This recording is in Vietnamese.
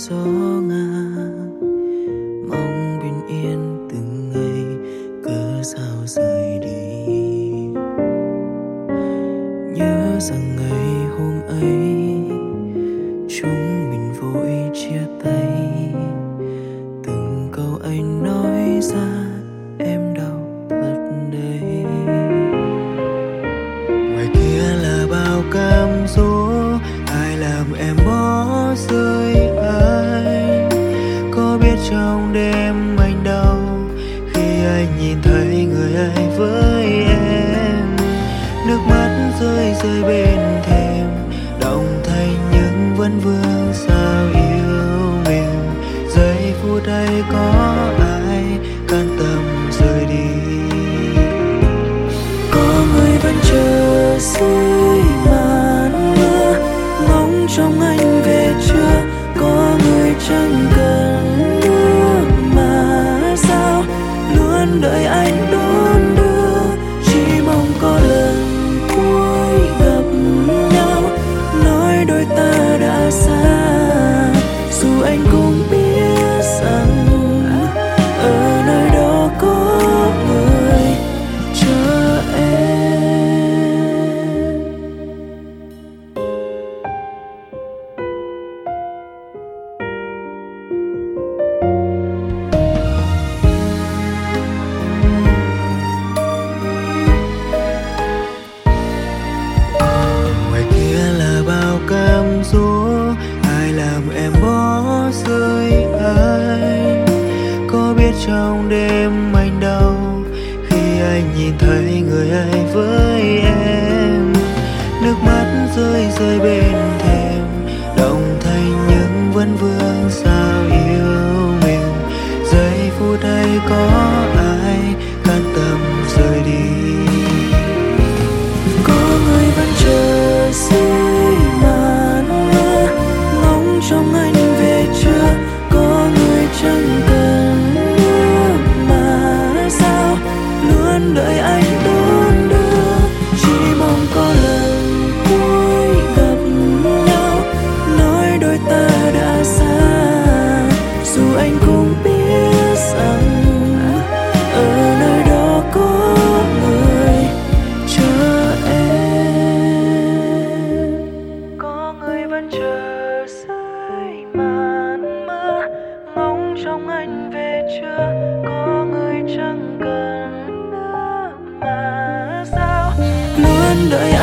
gió ngang, mong bình yên từng ngày, cớ sao rời đi. Nhớ rằng ngày hôm ấy chúng mình vội chia tay, từng câu anh nói ra em đau thật đấy. Ngoài kia là bao cám dỗ, ai làm em bỏ rơi anh. Có biết trong đêm anh đau khi anh nhìn thấy người ai với em. Nước mắt rơi rơi bên thềm, động thành những vấn vương sao yêu mình. Giây phút ấy có ai can tâm rời đi. Có người vẫn chờ dưới màn mưa, ngóng trông anh về chưa. Có người chẳng cần nữa mà sao luôn đợi anh đón đưa. Chỉ mong có lần cuối gặp nhau, nói đôi ta đã xa. Dù anh cũng biết rằng ở nơi đó có người chờ em. Ngoài kia là bao cám dỗ, ai làm em bỏ rơi anh. Có biết trong đêm anh đau khi anh nhìn thấy người ai với em. Nước mắt rơi rơi bên thềm, động thành những vấn vương sao yêu mình. Giây phút ấy có ai can tâm rời đi. Có người vẫn chờ dưới màn mưa, ngóng trông anh về chưa. Có người chẳng cần nữa mà sao luôn đợi anh đón đưa. Chỉ mong có lần cuối gặp nhau, nói đôi ta đã xa. Dù anh cũng biết rằng ở nơi đó có người chờ em. Có người vẫn chờ dưới màn mưa, ngóng trông anh về chưa. Có người chẳng cần nữa mà sao luôn đợi